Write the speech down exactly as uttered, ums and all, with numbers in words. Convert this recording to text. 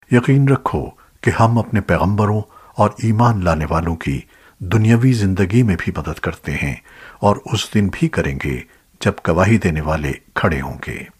यकीन रखो कि हम अपने पैगंबरों और ईमान लाने वालों की दुनियावी जिंदगी में भी मदद करते हैं और उस दिन भी करेंगे जब गवाही देने वाले खड़े होंगे।